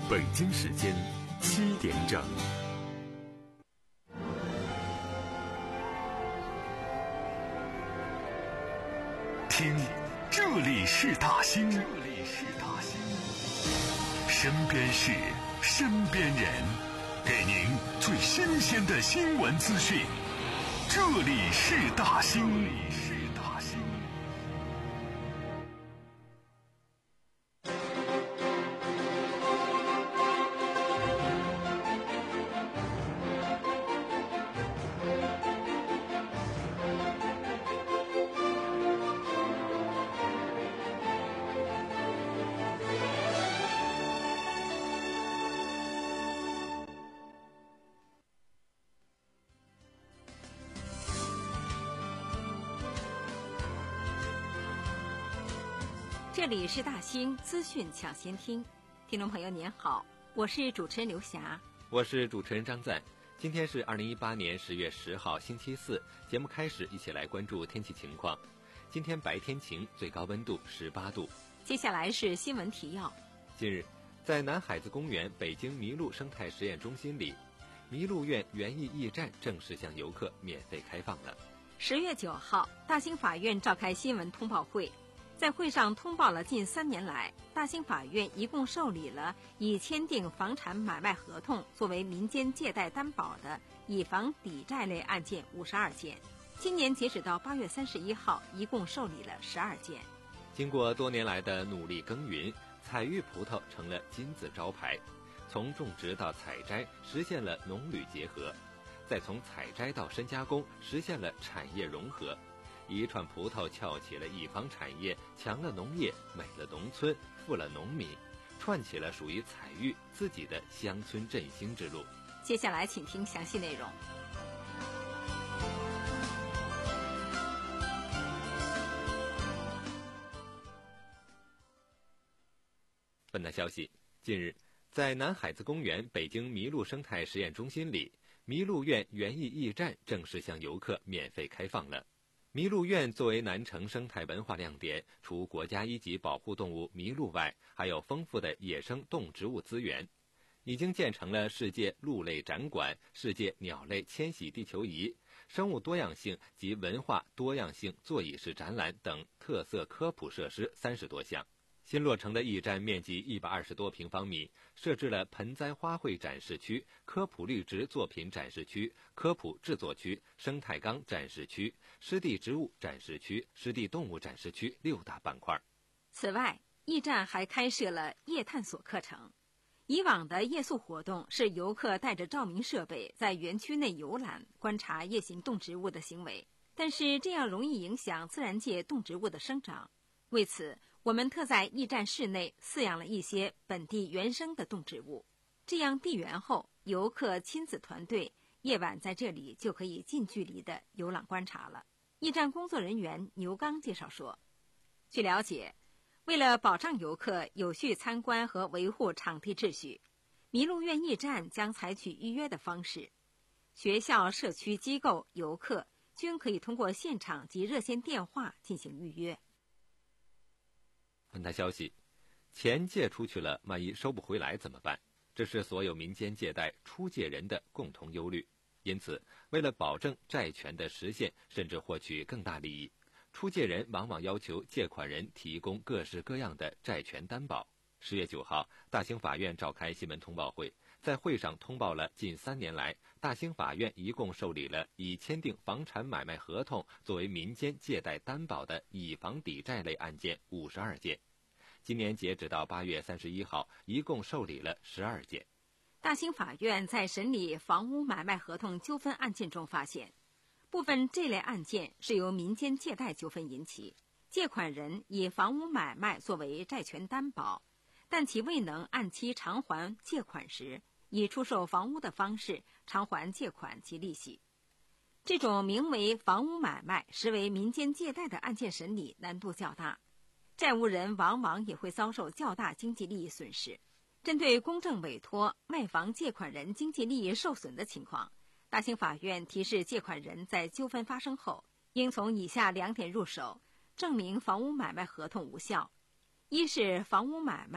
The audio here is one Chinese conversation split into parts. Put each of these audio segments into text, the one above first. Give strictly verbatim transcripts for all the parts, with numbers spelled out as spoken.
北京时间七点整。听，这里是大兴，这里是大兴，身边事，身边人，给您最新鲜的新闻资讯。这里是大兴，这里是大兴。 这里是大兴资讯抢先听，听众朋友您好，我是主持人刘霞， 我是主持人张赞。今天是二零一八年十月十号星期四，节目开始，一起来关注天气情况。今天白天晴，最高温度十八度。 接下来是新闻提要。 近日，在南海子公园北京麋鹿生态实验中心里，麋鹿苑园艺驿站正式向游客免费开放了。 十月九号，大兴法院召开新闻通报会，在会上通报了近三年来，大兴法院一共受理了以签订房产买卖合同作为民间借贷担保的以房抵债类案件五十二件。今年截止到八月三十一号，一共受理了十二件。 经过多年来的努力耕耘，彩玉葡萄成了金字招牌。从种植到采摘，实现了农旅结合；再从采摘到深加工，实现了产业融合。一串葡萄撬起了一方产业，强了农业，美了农村，富了农民，串起了属于彩玉自己的乡村振兴之路。 接下来请听详细内容。 本台消息，近日，在南海子公园北京麋鹿生态实验中心里，麋鹿苑园艺驿站正式向游客免费开放了。麋鹿苑作为南城生态文化亮点，除国家一级保护动物麋鹿外，还有丰富的野生动植物资源，已经建成了世界鹿类展馆、世界鸟类迁徙地球仪、生物多样性及文化多样性座椅式展览等特色科普设施三十多项。新落成的驿站面积一百二十多平方米，设置了盆栽花卉展示区、科普绿植作品展示区、科普制作区、生态缸展示区、湿地植物展示区、湿地动物展示区六大板块。 此外，驿站还开设了夜探索课程。以往的夜宿活动是游客带着照明设备在园区内游览，观察夜行动植物的行为，但是这样容易影响自然界动植物的生长。为此，我们特在驿站室内饲养了一些本地原生的动植物，这样闭园后，游客亲子团队夜晚在这里就可以近距离的游览观察了。驿站工作人员牛刚介绍说，据了解，为了保障游客有序参观和维护场地秩序，麋鹿苑驿站将采取预约的方式，学校、社区机构、游客均可以通过现场及热线电话进行预约。 本台消息，钱借出去了，万一收不回来怎么办？这是所有民间借贷出借人的共同忧虑。因此，为了保证债权的实现，甚至获取更大利益，出借人往往要求借款人提供各式各样的债权担保。十月九号，大兴法院召开新闻通报会，在会上通报了近三年来，大兴法院一共受理了以签订房产买卖合同作为民间借贷担保的以房抵债类案件五十二件。今年截止到八月三十一号，一共受理了十二件。 大兴法院在审理房屋买卖合同纠纷案件中发现，部分这类案件是由民间借贷纠纷引起，借款人以房屋买卖作为债权担保，但其未能按期偿还借款时，以出售房屋的方式偿还借款及利息。这种名为房屋买卖实为民间借贷的案件审理难度较大，债务人往往也会遭受较大经济利益损失。针对公证委托卖房借款人经济利益受损的情况，大兴法院提示借款人在纠纷发生后，应从以下两点入手，证明房屋买卖合同无效。一是房屋买卖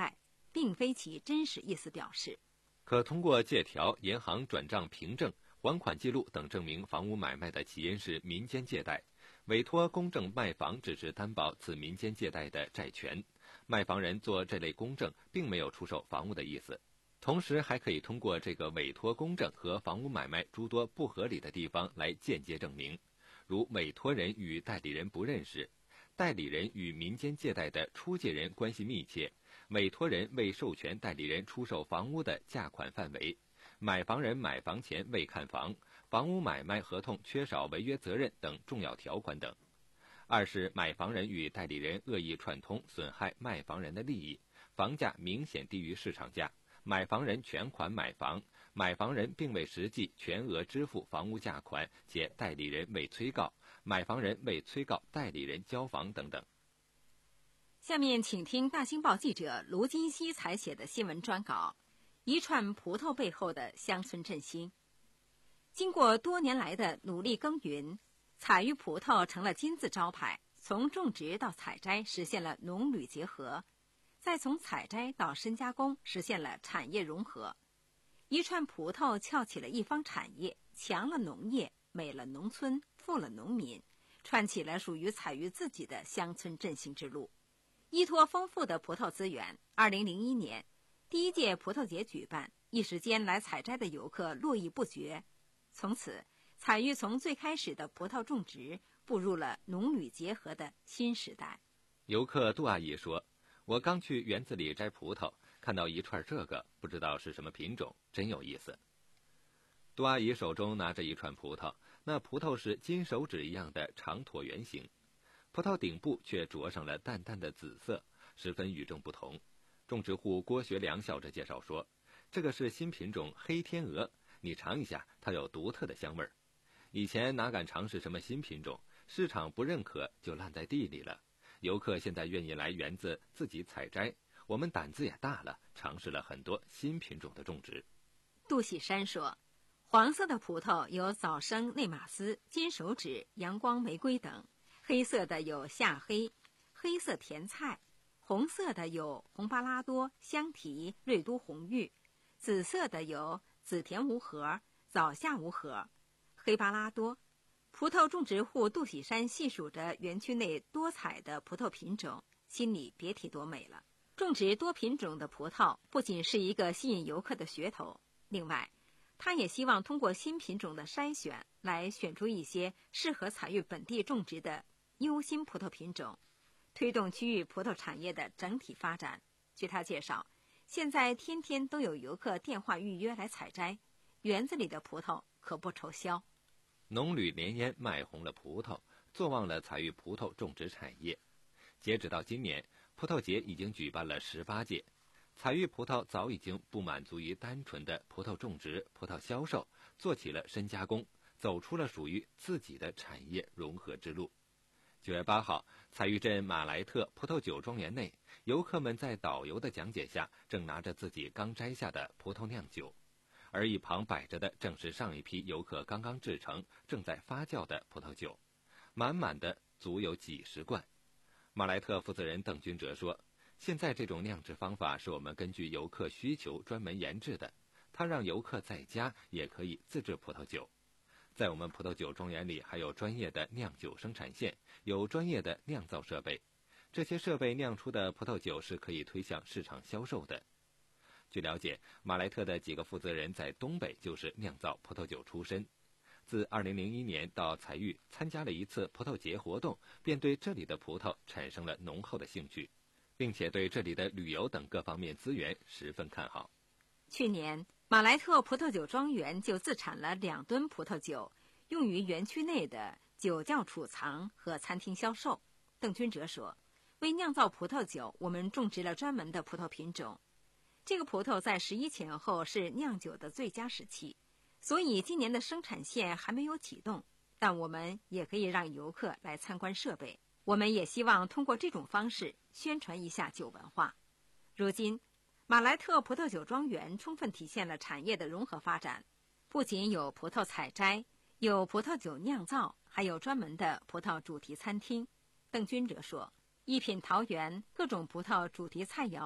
并非其真实意思表示。 可通过借条、银行转账凭证、还款记录等证明房屋买卖的起因是民间借贷，委托公证卖房只是担保此民间借贷的债权，卖房人做这类公证并没有出售房屋的意思。同时还可以通过这个委托公证和房屋买卖诸多不合理的地方来间接证明，如委托人与代理人不认识，代理人与民间借贷的出借人关系密切，委托人未授权代理人出售房屋的价款范围，买房人买房前未看房，房屋买卖合同缺少违约责任等重要条款等。二是买房人与代理人恶意串通，损害卖房人的利益，房价明显低于市场价，买房人全款买房，买房人并未实际全额支付房屋价款，且代理人未催告，买房人未催告代理人交房等等。 下面请听大新报记者卢金熙采写的新闻专稿，一串葡萄背后的乡村振兴。经过多年来的努力耕耘，采育葡萄成了金字招牌，从种植到采摘实现了农旅结合，再从采摘到深加工实现了产业融合。一串葡萄撬起了一方产业，强了农业，美了农村，富了农民，串起了属于采育自己的乡村振兴之路。依托丰富的葡萄资源，二零零一年第一届葡萄节举办，一时间来采摘的游客络绎不绝。从此，采育从最开始的葡萄种植步入了农旅结合的新时代。 游客杜阿姨说，我刚去园子里摘葡萄，看到一串这个，不知道是什么品种，真有意思。杜阿姨手中拿着一串葡萄，那葡萄是金手指一样的长椭圆形，葡萄顶部却着上了淡淡的紫色，十分与众不同。种植户郭学良笑着介绍说，这个是新品种黑天鹅，你尝一下，它有独特的香味儿。以前哪敢尝试什么新品种，市场不认可就烂在地里了。游客现在愿意来园子自己采摘，我们胆子也大了，尝试了很多新品种的种植。 杜喜山说，黄色的葡萄有早生内马斯、金手指、阳光玫瑰等，黑色的有夏黑、黑色甜菜，红色的有红巴拉多、香提、瑞都红玉，紫色的有紫田无核、早夏无核、黑巴拉多。葡萄种植户杜喜山细数着园区内多彩的葡萄品种，心里别提多美了。种植多品种的葡萄不仅是一个吸引游客的噱头，另外他也希望通过新品种的筛选来选出一些适合采育本地种植的优新葡萄品种，推动区域葡萄产业的整体发展。据他介绍，现在天天都有游客电话预约来采摘，园子里的葡萄可不愁销。 农旅联烟卖红了葡萄，做旺了采育葡萄种植产业。截止到今年，葡萄节已经举办了十八届，采育葡萄早已经不满足于单纯的葡萄种植、葡萄销售，做起了深加工，走出了属于自己的产业融合之路。九月八号，采育镇马莱特葡萄酒庄园内，游客们在导游的讲解下，正拿着自己刚摘下的葡萄酿酒，而一旁摆着的正是上一批游客刚刚制成、正在发酵的葡萄酒，满满的足有几十罐。马莱特负责人邓军哲说，现在这种酿制方法是我们根据游客需求专门研制的，它让游客在家也可以自制葡萄酒。在我们葡萄酒庄园里还有专业的酿酒生产线，有专业的酿造设备，这些设备酿出的葡萄酒是可以推向市场销售的。据了解，马莱特的几个负责人在东北就是酿造葡萄酒出身，自二零零一年到采育参加了一次葡萄节活动，便对这里的葡萄产生了浓厚的兴趣，并且对这里的旅游等各方面资源十分看好。 去年马莱特葡萄酒庄园就自产了两吨葡萄酒，用于园区内的酒窖储藏和餐厅销售。邓军哲说，为酿造葡萄酒，我们种植了专门的葡萄品种。这个葡萄在十一前后是酿酒的最佳时期，所以今年的生产线还没有启动，但我们也可以让游客来参观设备。我们也希望通过这种方式宣传一下酒文化。如今马莱特葡萄酒庄园充分体现了产业的融合发展，不仅有葡萄采摘，有葡萄酒酿造，还有专门的葡萄主题餐厅。邓军哲说，一品桃园各种葡萄主题菜肴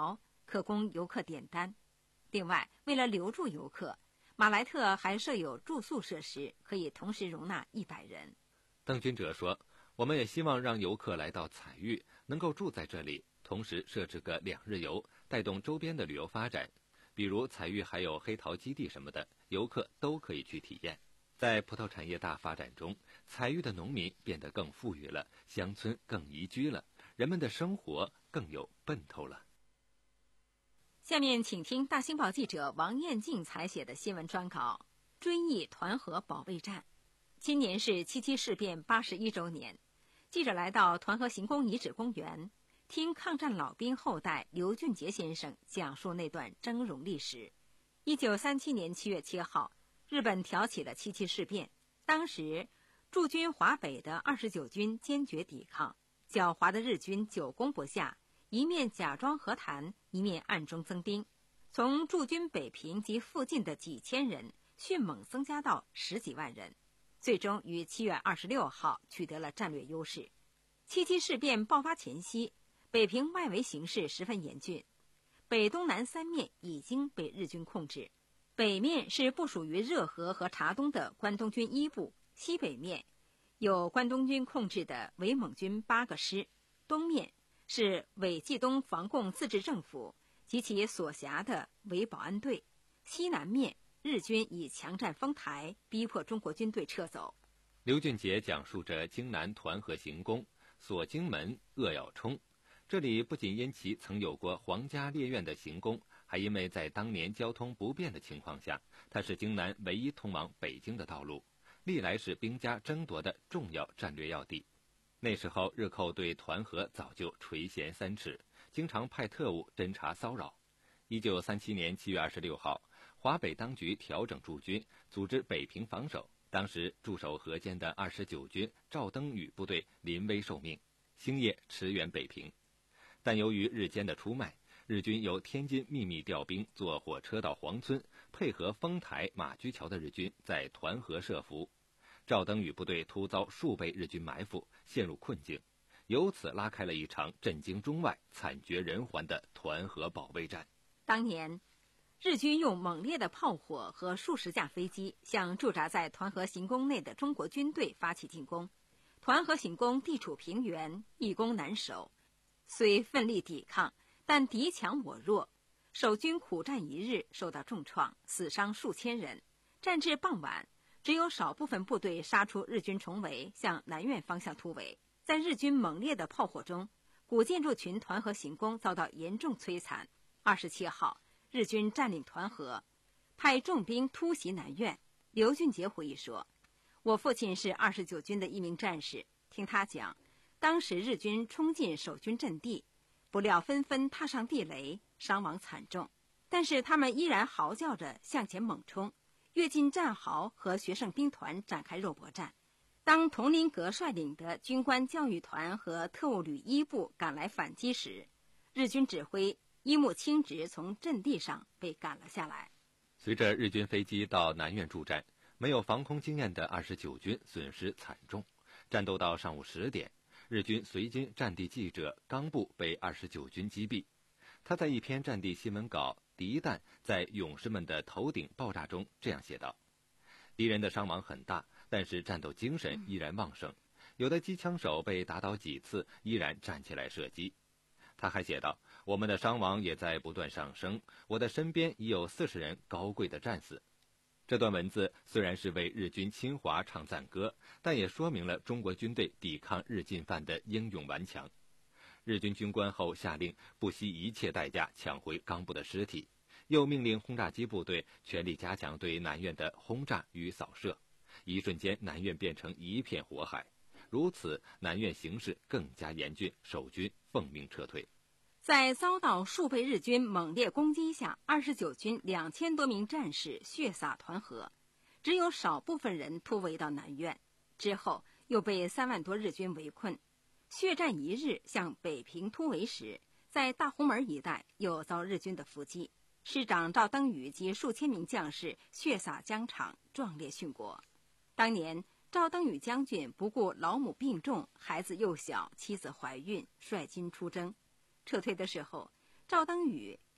可供游客点单。另外，为了留住游客，马莱特还设有住宿设施，可以同时容纳一百人。 邓君哲说，我们也希望让游客来到彩玉能够住在这里，同时设置个两日游，带动周边的旅游发展。比如彩玉还有黑桃基地什么的，游客都可以去体验。在葡萄产业大发展中，彩玉的农民变得更富裕了，乡村更宜居了，人们的生活更有奔头了。 下面请听大新报记者王彦静采写的新闻专稿《追忆团河保卫战》。今年是七七事变八十一周年，记者来到团河行宫遗址公园，听抗战老兵后代刘俊杰先生讲述那段峥嵘历史。一九三七年七月七号，日本挑起了七七事变，当时驻军华北的二十九军坚决抵抗，狡猾的日军久攻不下，一面假装和谈，一面暗中增兵，从驻军北平及附近的几千人迅猛增加到十几万人，最终于七月二十六号取得了战略优势。七七事变爆发前夕，北平外围形势十分严峻，北东南三面已经被日军控制。北面是部署于热河和察东的关东军一部，西北面有关东军控制的伪蒙军八个师，东面是伪冀东防共自治政府及其所辖的伪保安队，西南面日军以强占丰台，逼迫中国军队撤走。 刘俊杰讲述着京南团河行宫、锁京门、扼要冲。这里不仅因其曾有过皇家猎院的行宫，还因为在当年交通不便的情况下，它是京南唯一通往北京的道路，历来是兵家争夺的重要战略要地。那时候日寇对团河早就垂涎三尺，经常派特务侦察骚扰。一九三七年七月二十六号，华北当局调整驻军，组织北平防守。当时驻守河间的二十九军赵登禹部队临危受命，星夜驰援北平。但由于日间的出卖，日军由天津秘密调兵，坐火车到黄村，配合丰台、马驹桥的日军在团河设伏。赵登禹部队突遭数倍日军埋伏，陷入困境，由此拉开了一场震惊中外、惨绝人寰的团河保卫战。 当年日军用猛烈的炮火和数十架飞机向驻扎在团河行宫内的中国军队发起进攻。团河行宫地处平原，易攻难守，虽奋力抵抗，但敌强我弱，守军苦战一日，受到重创，死伤数千人。战至傍晚，只有少部分部队杀出日军重围，向南苑方向突围。在日军猛烈的炮火中，古建筑群团河行宫遭到严重摧残。二十七号，日军占领团河，派重兵突袭南苑。刘俊杰回忆说，我父亲是二十九军的一名战士，听他讲，当时日军冲进守军阵地，不料纷纷踏上地雷，伤亡惨重，但是他们依然嚎叫着向前猛冲，跃进战壕和学生兵团展开肉搏战。当佟麟阁率领的军官教育团和特务旅一部赶来反击时，日军指挥一木清直从阵地上被赶了下来。 随着日军飞机到南苑驻战，没有防空经验的二十九军损失惨重。战斗到上午十点，日军随军战地记者冈部被二十九军击毙。他在一篇战地新闻稿《敌弹在勇士们的头顶爆炸》中这样写道：敌人的伤亡很大，但是战斗精神依然旺盛，有的机枪手被打倒几次，依然站起来射击。他还写道，我们的伤亡也在不断上升，我的身边已有四十人高贵的战死。这段文字虽然是为日军侵华唱赞歌，但也说明了中国军队抵抗日进犯的英勇顽强。日军军官后下令不惜一切代价抢回冈部的尸体，又命令轰炸机部队全力加强对南苑的轰炸与扫射。一瞬间，南苑变成一片火海。如此，南苑形势更加严峻，守军奉命撤退。 在遭到数倍日军猛烈攻击下，二十九军两千多名战士血洒团河，只有少部分人突围到南苑，之后又被三万多日军围困。血战一日向北平突围时，在大红门一带又遭日军的伏击，师长赵登禹及数千名将士血洒疆场，壮烈殉国。当年赵登禹将军不顾老母病重，孩子幼小，妻子怀孕，率军出征。撤退的时候，赵登禹因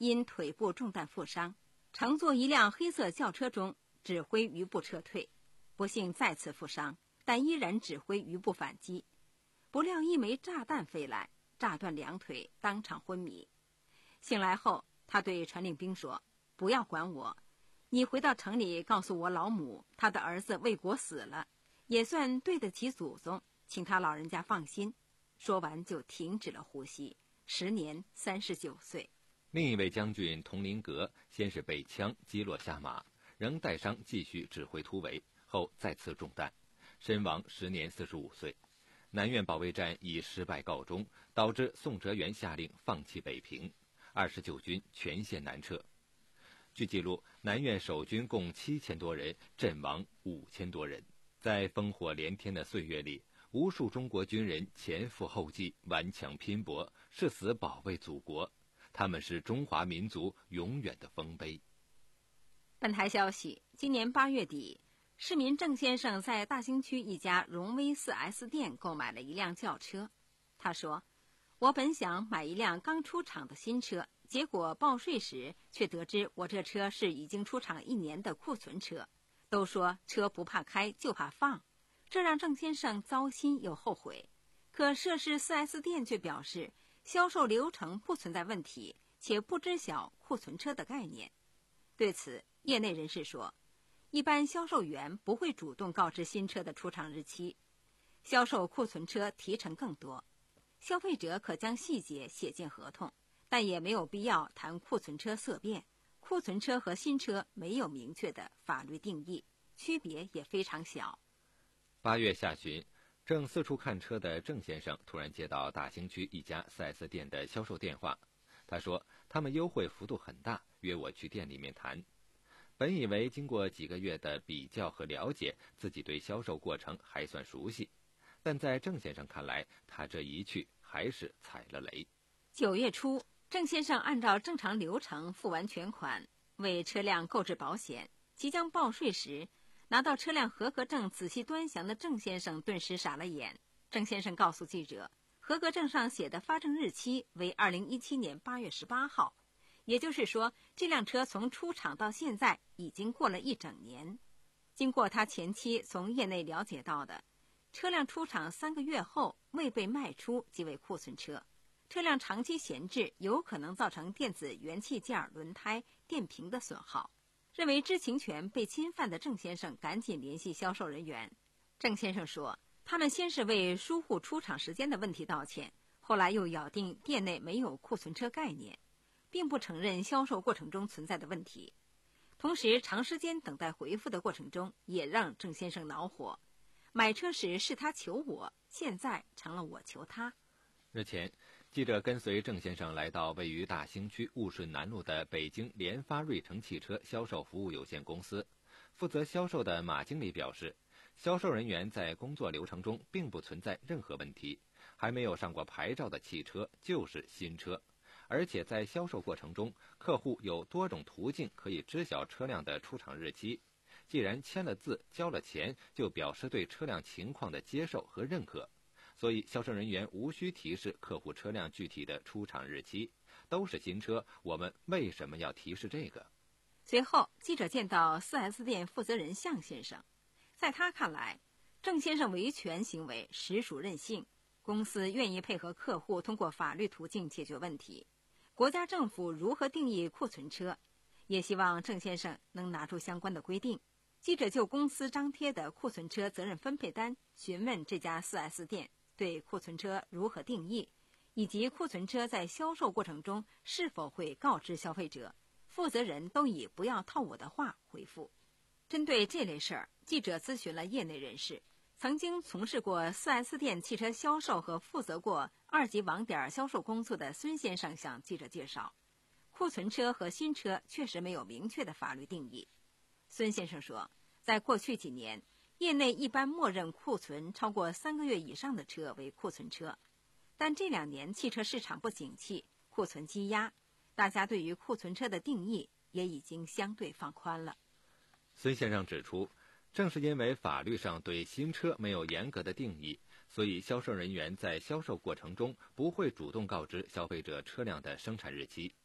因腿部中弹负伤，乘坐一辆黑色轿车中指挥余部撤退，不幸再次负伤，但依然指挥余部反击。不料一枚炸弹飞来，炸断两腿，当场昏迷。醒来后，他对传令兵说：“不要管我，你回到城里告诉我老母，他的儿子为国死了，也算对得起祖宗，请他老人家放心。”说完就停止了呼吸，时年三十九岁。 另一位将军佟麟阁先是被枪击落下马，仍带伤继续指挥突围，后再次中弹，身亡，时年四十五岁。南苑保卫战以失败告终，导致宋哲元下令放弃北平，二十九军全线南撤。据记录，南苑守军共七千多人，阵亡五千多人。在烽火连天的岁月里，无数中国军人前赴后继，顽强拼搏，誓死保卫祖国。他们是中华民族永远的丰碑。 本台消息，今年八月底，市民郑先生在大兴区一家荣威 四 S 店购买了一辆轿车。他说：“我本想买一辆刚出厂的新车，结果报税时却得知我这车是已经出厂一年的库存车。都说车不怕开就怕放，这让郑先生糟心又后悔。可涉事 四 S 店却表示，销售流程不存在问题，且不知晓库存车的概念。”对此，业内人士说，一般销售员不会主动告知新车的出厂日期，销售库存车提成更多。消费者可将细节写进合同，但也没有必要谈库存车色变。库存车和新车没有明确的法律定义，区别也非常小。 八月下旬，正四处看车的郑先生突然接到大兴区一家 四 S 店的销售电话，他说他们优惠幅度很大，约我去店里面谈。本以为经过几个月的比较和了解，自己对销售过程还算熟悉，但在郑先生看来，他这一去还是踩了雷。 九月初，郑先生按照正常流程付完全款，为车辆购置保险，即将报税时，拿到车辆合格证仔细端详的郑先生顿时傻了眼。郑先生告诉记者，合格证上写的发证日期为二零一七年八月十八号，也就是说，这辆车从出厂到现在已经过了一整年。经过他前期从业内了解到的，车辆出厂三个月后未被卖出即为库存车，车辆长期闲置有可能造成电子元器件、轮胎、电瓶的损耗。认为知情权被侵犯的郑先生赶紧联系销售人员。郑先生说，他们先是为疏忽出厂时间的问题道歉，后来又咬定店内没有库存车概念，并不承认销售过程中存在的问题。同时，长时间等待回复的过程中也让郑先生恼火。买车时是他求我，现在成了我求他。 日前，记者跟随郑先生来到位于大兴区务顺南路的北京联发瑞城汽车销售服务有限公司，负责销售的马经理表示，销售人员在工作流程中并不存在任何问题，还没有上过牌照的汽车就是新车，而且在销售过程中，客户有多种途径可以知晓车辆的出厂日期。既然签了字、交了钱，就表示对车辆情况的接受和认可，所以销售人员无需提示客户车辆具体的出厂日期。都是新车，我们为什么要提示这个？ 随后，记者见到 四 S 店负责人向先生，在他看来，郑先生维权行为实属任性，公司愿意配合客户通过法律途径解决问题。国家政府如何定义库存车，也希望郑先生能拿出相关的规定。记者就公司张贴的库存车责任分配单询问这家 四 S 店对库存车如何定义，以及库存车在销售过程中是否会告知消费者，负责人都以不要套我的话回复。针对这类事儿，记者咨询了业内人士，曾经从事过 四 S 店汽车销售和负责过二级网点销售工作的孙先生向记者介绍，库存车和新车确实没有明确的法律定义。孙先生说，在过去几年，业内一般默认库存超过三个月以上的车为库存车，但这两年汽车市场不景气，库存积压，大家对于库存车的定义也已经相对放宽了。 孙先生指出，正是因为法律上对新车没有严格的定义，所以销售人员在销售过程中不会主动告知消费者车辆的生产日期。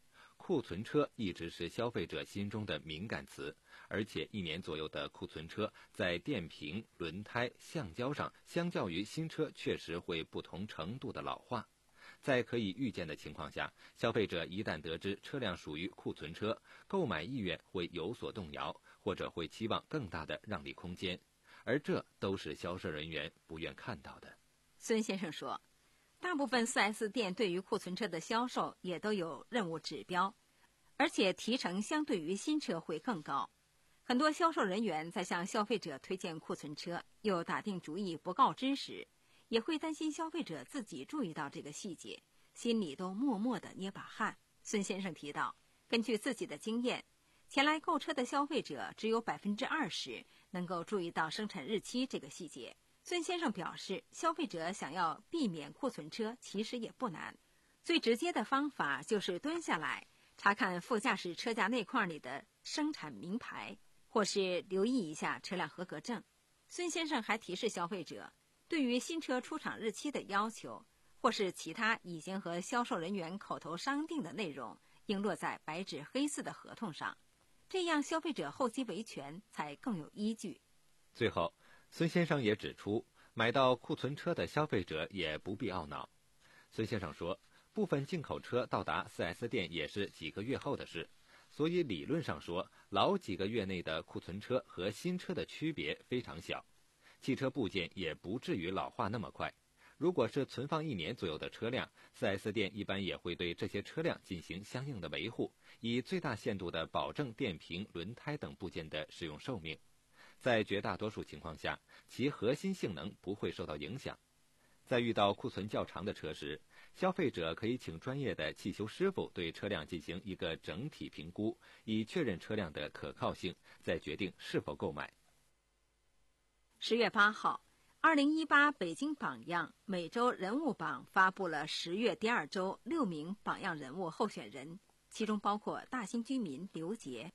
库存车一直是消费者心中的敏感词，而且一年左右的库存车在电瓶、轮胎、橡胶上，相较于新车确实会不同程度的老化。在可以预见的情况下，消费者一旦得知车辆属于库存车，购买意愿会有所动摇，或者会期望更大的让利空间，而这都是销售人员不愿看到的。 孙先生说，大部分 四 S 店对于库存车的销售也都有任务指标，而且提成相对于新车会更高。很多销售人员在向消费者推荐库存车又打定主意不告知时，也会担心消费者自己注意到这个细节，心里都默默地捏把汗。孙先生提到，根据自己的经验，前来购车的消费者只有百分之二十能够注意到生产日期这个细节。孙先生表示，消费者想要避免库存车其实也不难，最直接的方法就是蹲下来查看副驾驶车架内框里的生产名牌，或是留意一下车辆合格证。孙先生还提示消费者，对于新车出厂日期的要求，或是其他已经和销售人员口头商定的内容，应落在白纸黑字的合同上，这样消费者后期维权才更有依据。 最后，孙先生也指出，买到库存车的消费者也不必懊恼。孙先生说，部分进口车到达 四 S 店也是几个月后的事，所以理论上说，老几个月内的库存车和新车的区别非常小，汽车部件也不至于老化那么快。如果是存放一年左右的车辆， 四 S 店一般也会对这些车辆进行相应的维护，以最大限度地保证电瓶、轮胎等部件的使用寿命。在绝大多数情况下，其核心性能不会受到影响。在遇到库存较长的车时，消费者可以请专业的汽修师傅对车辆进行一个整体评估，以确认车辆的可靠性，再决定是否购买。 十月八号，二零一八北京榜样每周人物榜发布了十月第二周六名榜样人物候选人，其中包括大兴居民刘杰。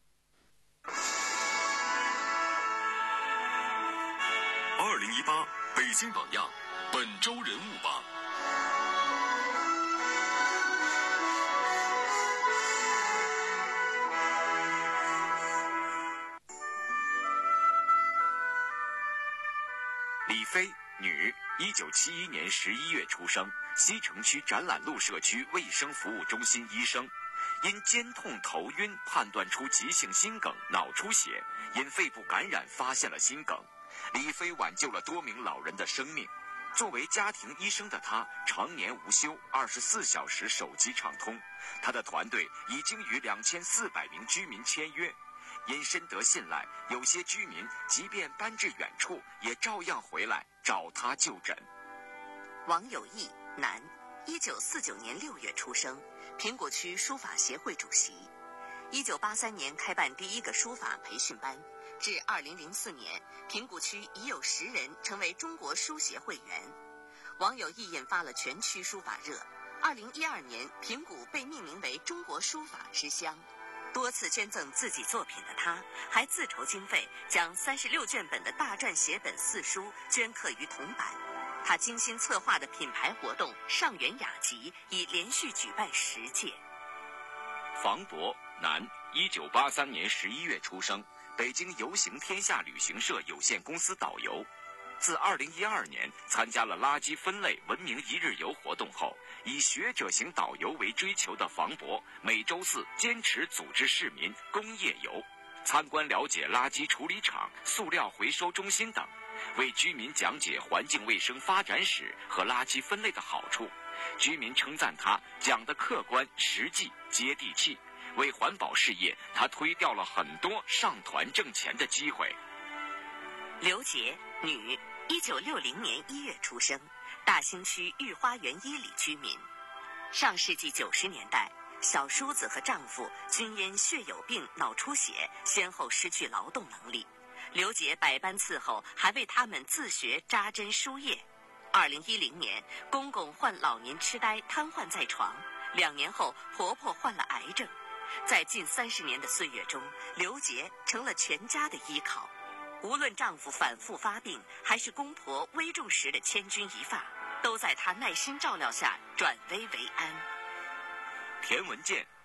二零一八北京榜样本周人物榜。 李飞，女，一九七一年十一月出生，西城区展览路社区卫生服务中心医生。因肩痛头晕判断出急性心梗脑出血，因肺部感染发现了心梗。李飞挽救了多名老人的生命。作为家庭医生的他，常年无休，二十四小时手机畅通。他的团队已经与两千四百名居民签约。因深得信赖，有些居民即便搬至远处，也照样回来找他就诊。 王有义，男，一九四九年六月出生，苹果区书法协会主席。一九八三年开办第一个书法培训班，至二零零四年，平谷区已有十人成为中国书协会员。王有义引发了全区书法热。二零一二年，平谷被命名为中国书法之乡。多次捐赠自己作品的他，还自筹经费，将三十六卷本的大篆写本四书镌刻于铜板。他精心策划的品牌活动上元雅集已连续举办十届。 房博，男，一九八三年十一月出生，北京游行天下旅行社有限公司导游。自二零一二年参加了垃圾分类文明一日游活动后，以学者型导游为追求的房博，每周四坚持组织市民公夜游，参观了解垃圾处理厂、塑料回收中心等，为居民讲解环境卫生发展史和垃圾分类的好处。居民称赞他讲得客观、实际、接地气。为环保事业，他推掉了很多上团挣钱的机会。 刘杰，女，一九六零年一月出生，大兴区御花园一里居民。上世纪九十年代，小叔子和丈夫均因血友病、脑出血，先后失去劳动能力。刘杰百般伺候，还为他们自学扎针输液。二零一零年，公公患老年痴呆，瘫痪在床。两年后，婆婆患了癌症。在近三十年的岁月中，刘杰成了全家的依靠。无论丈夫反复发病，还是公婆危重时的千钧一发，都在她耐心照料下转危为安。 田文健，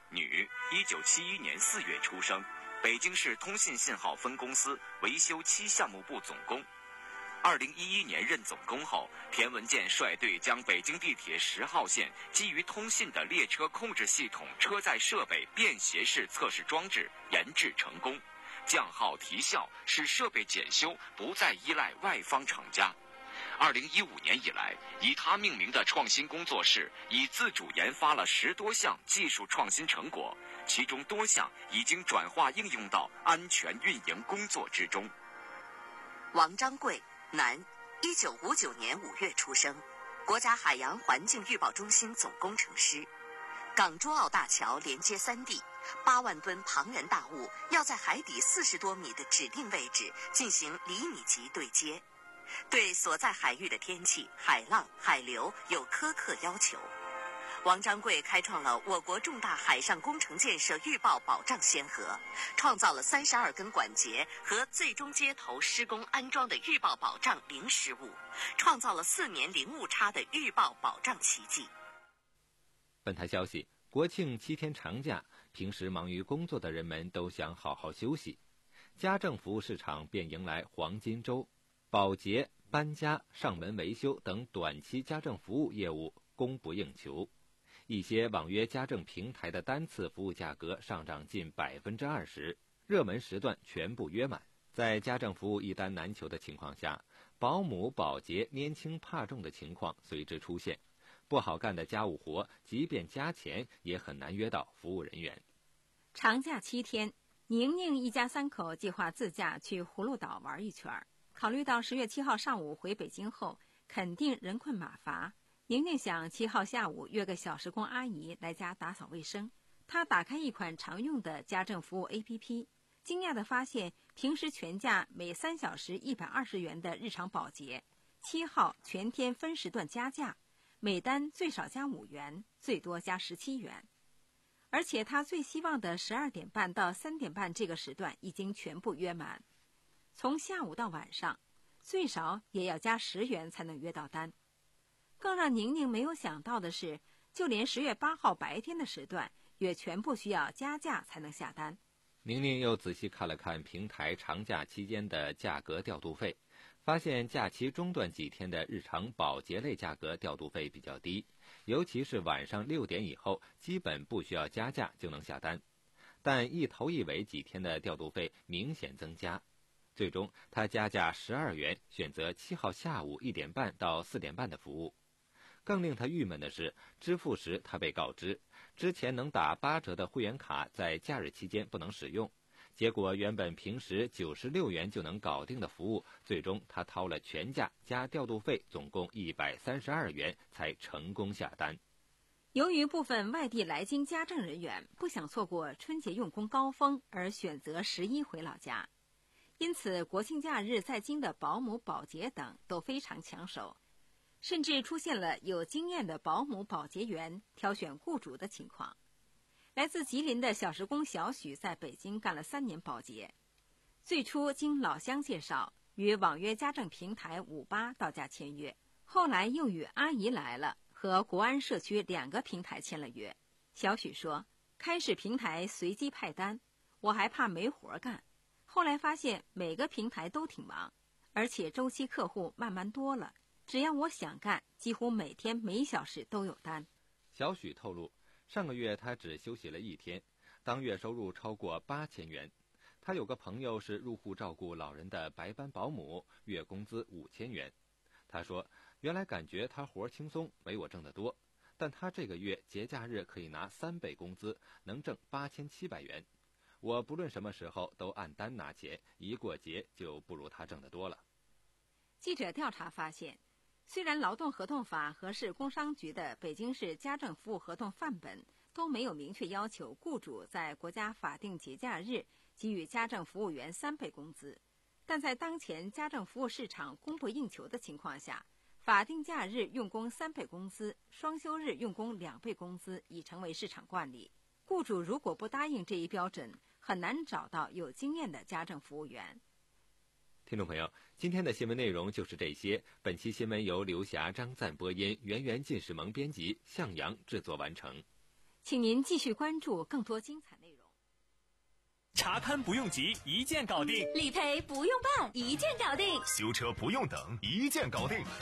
女，一九七一年四月出生，北京市通信信号分公司维修七项目部总工。二零一一年任总工后，田文健率队将北京地铁十号线基于通信的列车控制系统车载设备便携式测试装置研制成功，降耗提效，使设备检修不再依赖外方厂家。二零一五年以来，以他命名的创新工作室已自主研发了十多项技术创新成果，其中多项已经转化应用到安全运营工作之中。 王章贵，男，一九五九年五月出生，国家海洋环境预报中心总工程师。港珠澳大桥连接三地，八万吨庞然大物要在海底四十多米的指定位置进行厘米级对接，对所在海域的天气、海浪、海流有苛刻要求。王章贵开创了我国重大海上工程建设预报保障先河，创造了三十二根管节和最终接头施工安装的预报保障零失误，创造了四年零误差的预报保障奇迹。 本台消息，国庆七天长假，平时忙于工作的人们都想好好休息，家政服务市场便迎来黄金周，保洁、搬家、上门维修等短期家政服务业务供不应求。一些网约家政平台的单次服务价格上涨近百分之二十，热门时段全部约满。在家政服务一单难求的情况下，保姆、保洁拈轻怕重的情况随之出现。不好干的家务活，即便加钱，也很难约到服务人员。 长假七天，宁宁一家三口计划自驾去葫芦岛玩一圈。考虑到十月七号上午回北京后，肯定人困马乏。宁宁想七号下午约个小时工阿姨来家打扫卫生。她打开一款常用的家政服务 A P P， 惊讶地发现平时全价每三小时一百二十元的日常保洁，七号全天分时段加价，每单最少加五元，最多加十七元。而且她最希望的十二点半到三点半这个时段已经全部约满，从下午到晚上，最少也要加十元才能约到单。更让宁宁没有想到的是，就连十月八号白天的时段也全部需要加价才能下单。 宁宁又仔细看了看平台长假期间的价格调度费，发现假期中段几天的日常保洁类价格调度费比较低，尤其是晚上六点以后基本不需要加价就能下单，但一头一尾几天的调度费明显增加。最终他加价十二元，选择七号下午一点半到四点半的服务。更令他郁闷的是，支付时他被告知，之前能打八折的会员卡在假日期间不能使用，结果原本平时九十六元就能搞定的服务，最终他掏了全价加调度费，总共一百三十二元才成功下单。 由于部分外地来京家政人员不想错过春节用工高峰，而选择十一回老家，因此国庆假日在京的保姆、保洁等都非常抢手，甚至出现了有经验的保姆、保洁员挑选雇主的情况。来自吉林的小时工小许在北京干了三年保洁，最初经老乡介绍，与网约家政平台五八到家签约，后来又与阿姨来了和国安社区两个平台签了约。小许说，开始平台随机派单，我还怕没活干，后来发现每个平台都挺忙，而且周期客户慢慢多了，只要我想干，几乎每天每小时都有单。 小许透露，上个月他只休息了一天，当月收入超过八千元。他有个朋友是入户照顾老人的白班保姆，月工资五千元。他说，原来感觉他活轻松，没我挣得多，但他这个月节假日可以拿三倍工资，能挣八千七百元。我不论什么时候都按单拿钱，一过节就不如他挣得多了。 记者调查发现，虽然劳动合同法和市工商局的北京市家政服务合同范本都没有明确要求雇主在国家法定节假日给予家政服务员三倍工资，但在当前家政服务市场供不应求的情况下，法定假日用工三倍工资，双休日用工两倍工资已成为市场惯例。雇主如果不答应这一标准，很难找到有经验的家政服务员。 听众朋友，今天的新闻内容就是这些。本期新闻由刘霞、张赞播音，圆圆、靳世萌编辑，向阳制作完成。 请您继续关注更多精彩内容。 查勘不用急，一键搞定； 理赔不用办，一键搞定； 修车不用等，一键搞定。